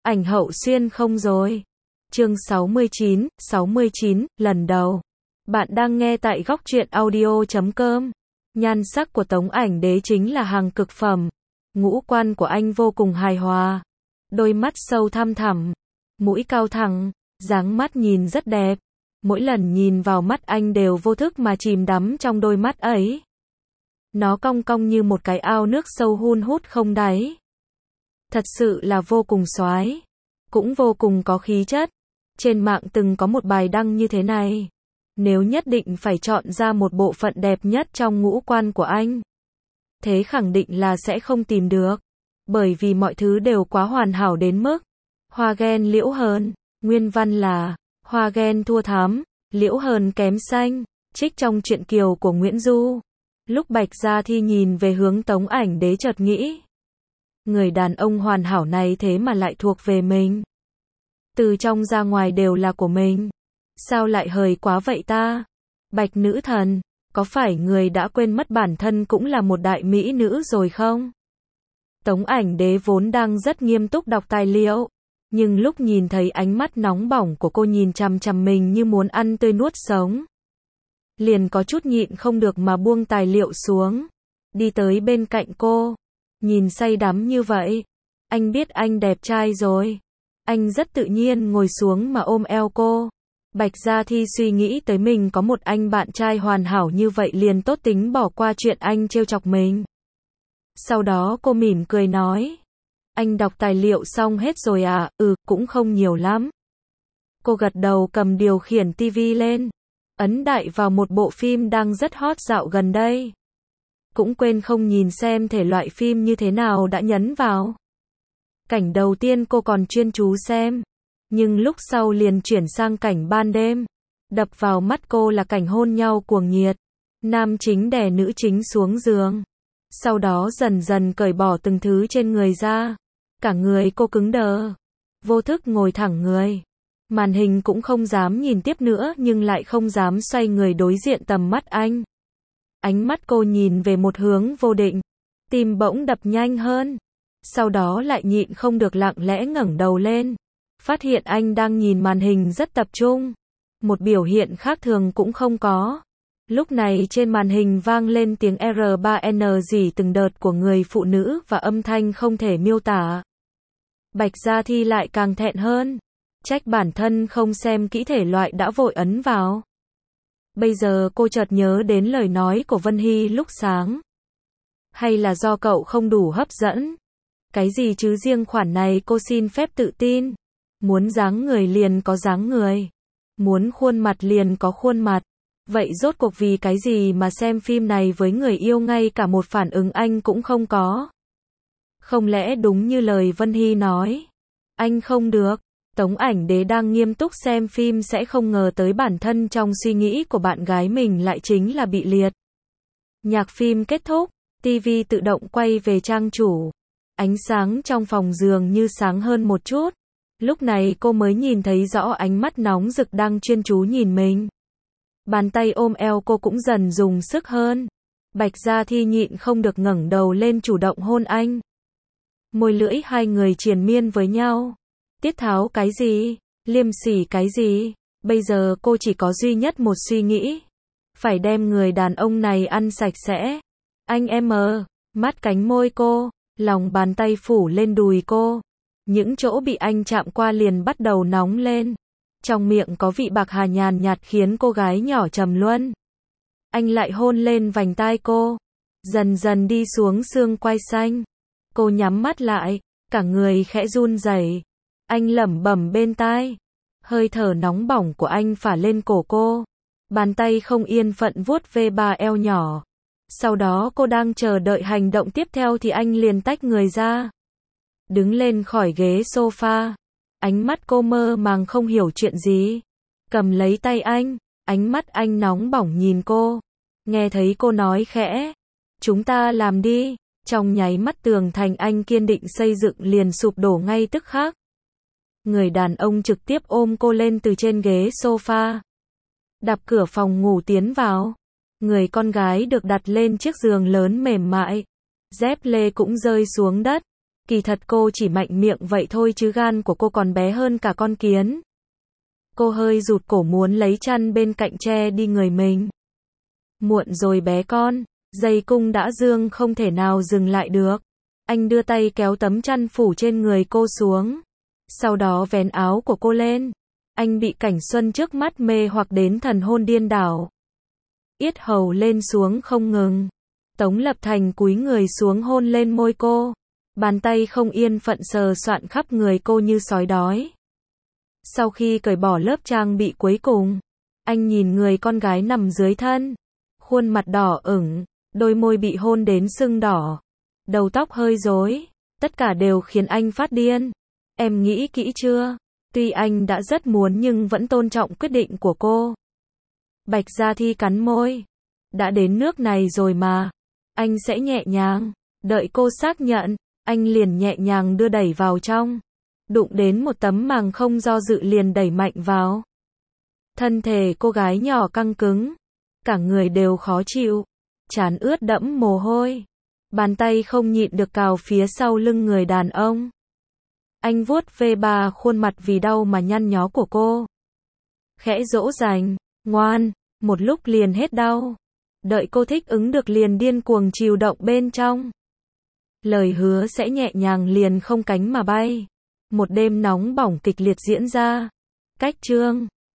Ảnh Hậu Xuyên không rồi. Chương 69, lần đầu. Bạn đang nghe tại Góc Truyện Audio.com. Nhan sắc của Tống Ảnh Đế chính là hàng cực phẩm. Ngũ quan của anh vô cùng hài hòa. Đôi mắt sâu thăm thẳm, mũi cao thẳng, dáng mắt nhìn rất đẹp. Mỗi lần nhìn vào mắt anh đều vô thức mà chìm đắm trong đôi mắt ấy. Nó cong cong như một cái ao nước sâu hun hút không đáy. Thật sự là vô cùng soái, cũng vô cùng có khí chất. Trên mạng từng có một bài đăng như thế này. Nếu nhất định phải chọn ra một bộ phận đẹp nhất trong ngũ quan của anh, thế khẳng định là sẽ không tìm được. Bởi vì mọi thứ đều quá hoàn hảo đến mức hoa ghen liễu hờn. Nguyên văn là hoa ghen thua thắm, liễu hờn kém xanh. Trích trong truyện Kiều của Nguyễn Du. Lúc Bạch Gia Thi nhìn về hướng Tống Ảnh Đế chợt nghĩ, người đàn ông hoàn hảo này thế mà lại thuộc về mình. Từ trong ra ngoài đều là của mình. Sao lại hời quá vậy ta? Bạch nữ thần, có phải người đã quên mất bản thân cũng là một đại mỹ nữ rồi không? Tống Ảnh Đế vốn đang rất nghiêm túc đọc tài liệu, nhưng lúc nhìn thấy ánh mắt nóng bỏng của cô nhìn chằm chằm mình như muốn ăn tươi nuốt sống, liền có chút nhịn không được mà buông tài liệu xuống, đi tới bên cạnh cô, nhìn say đắm như vậy. Anh biết anh đẹp trai rồi. Anh rất tự nhiên ngồi xuống mà ôm eo cô. Bạch Gia Thi suy nghĩ tới mình có một anh bạn trai hoàn hảo như vậy liền tốt tính bỏ qua chuyện anh trêu chọc mình. Sau đó cô mỉm cười nói, anh đọc tài liệu xong hết rồi à? Cũng không nhiều lắm. Cô gật đầu cầm điều khiển tivi lên, ấn đại vào một bộ phim đang rất hot dạo gần đây. Cũng quên không nhìn xem thể loại phim như thế nào đã nhấn vào. Cảnh đầu tiên cô còn chuyên chú xem, nhưng lúc sau liền chuyển sang cảnh ban đêm. Đập vào mắt cô là cảnh hôn nhau cuồng nhiệt. Nam chính đè nữ chính xuống giường, sau đó dần dần cởi bỏ từng thứ trên người ra. Cả người cô cứng đờ, vô thức ngồi thẳng người. Màn hình cũng không dám nhìn tiếp nữa nhưng lại không dám xoay người đối diện tầm mắt anh. Ánh mắt cô nhìn về một hướng vô định, tim bỗng đập nhanh hơn. Sau đó lại nhịn không được lặng lẽ ngẩng đầu lên, phát hiện anh đang nhìn màn hình rất tập trung. Một biểu hiện khác thường cũng không có. Lúc này trên màn hình vang lên tiếng R3N rỉ từng đợt của người phụ nữ và âm thanh không thể miêu tả. Bạch Gia Thi lại càng thẹn hơn, trách bản thân không xem kỹ thể loại đã vội ấn vào. Bây giờ cô chợt nhớ đến lời nói của Vân Hy lúc sáng. Hay là do cậu không đủ hấp dẫn? Cái gì chứ, riêng khoản này cô xin phép tự tin. Muốn dáng người liền có dáng người, muốn khuôn mặt liền có khuôn mặt. Vậy rốt cuộc vì cái gì mà xem phim này với người yêu ngay cả một phản ứng anh cũng không có? Không lẽ đúng như lời Vân Hy nói, anh không được? Tống Ảnh Đế đang nghiêm túc xem phim sẽ không ngờ tới bản thân trong suy nghĩ của bạn gái mình lại chính là bị liệt. Nhạc phim kết thúc, TV tự động quay về trang chủ. Ánh sáng trong phòng dường như sáng hơn một chút. Lúc này cô mới nhìn thấy rõ ánh mắt nóng rực đang chuyên chú nhìn mình. Bàn tay ôm eo cô cũng dần dùng sức hơn. Bạch Gia Thi nhịn không được ngẩng đầu lên chủ động hôn anh. Môi lưỡi hai người triền miên với nhau. Tiết tháo cái gì? Liêm sỉ cái gì? Bây giờ cô chỉ có duy nhất một suy nghĩ. Phải đem người đàn ông này ăn sạch sẽ. Anh em mắt cánh môi cô, lòng bàn tay phủ lên đùi cô. Những chỗ bị anh chạm qua liền bắt đầu nóng lên. Trong miệng có vị bạc hà nhàn nhạt khiến cô gái nhỏ trầm luân. Anh lại hôn lên vành tai cô, dần dần đi xuống xương quai xanh. Cô nhắm mắt lại, cả người khẽ run rẩy. Anh lẩm bẩm bên tai. Hơi thở nóng bỏng của anh phả lên cổ cô. Bàn tay không yên phận vuốt ve bà eo nhỏ. Sau đó cô đang chờ đợi hành động tiếp theo thì anh liền tách người ra, đứng lên khỏi ghế sofa. Ánh mắt cô mơ màng không hiểu chuyện gì. Cầm lấy tay anh, ánh mắt anh nóng bỏng nhìn cô. Nghe thấy cô nói khẽ, chúng ta làm đi. Trong nháy mắt tường thành anh kiên định xây dựng liền sụp đổ ngay tức khắc. Người đàn ông trực tiếp ôm cô lên từ trên ghế sofa, đạp cửa phòng ngủ tiến vào. Người con gái được đặt lên chiếc giường lớn mềm mại, dép lê cũng rơi xuống đất. Kỳ thật cô chỉ mạnh miệng vậy thôi chứ gan của cô còn bé hơn cả con kiến. Cô hơi rụt cổ muốn lấy chăn bên cạnh che đi người mình. Muộn rồi bé con, dây cung đã dương không thể nào dừng lại được. Anh đưa tay kéo tấm chăn phủ trên người cô xuống. Sau đó vén áo của cô lên. Anh bị cảnh xuân trước mắt mê hoặc đến thần hồn điên đảo. Yết hầu lên xuống không ngừng. Tống Lập Thành cúi người xuống hôn lên môi cô. Bàn tay không yên phận sờ soạn khắp người cô như sói đói. Sau khi cởi bỏ lớp trang bị cuối cùng, anh nhìn người con gái nằm dưới thân. Khuôn mặt đỏ ửng, đôi môi bị hôn đến sưng đỏ. Đầu tóc hơi rối, tất cả đều khiến anh phát điên. Em nghĩ kỹ chưa? Tuy anh đã rất muốn nhưng vẫn tôn trọng quyết định của cô. Bạch Gia Thi cắn môi. Đã đến nước này rồi mà. Anh sẽ nhẹ nhàng. Đợi cô xác nhận, anh liền nhẹ nhàng đưa đẩy vào trong. Đụng đến một tấm màng không do dự liền đẩy mạnh vào. Thân thể cô gái nhỏ căng cứng. Cả người đều khó chịu. Trán ướt đẫm mồ hôi. Bàn tay không nhịn được cào phía sau lưng người đàn ông. Anh vuốt ve bà khuôn mặt vì đau mà nhăn nhó của cô. Khẽ dỗ dành, ngoan, một lúc liền hết đau. Đợi cô thích ứng được liền điên cuồng chịu động bên trong. Lời hứa sẽ nhẹ nhàng liền không cánh mà bay. Một đêm nóng bỏng kịch liệt diễn ra. Cách chương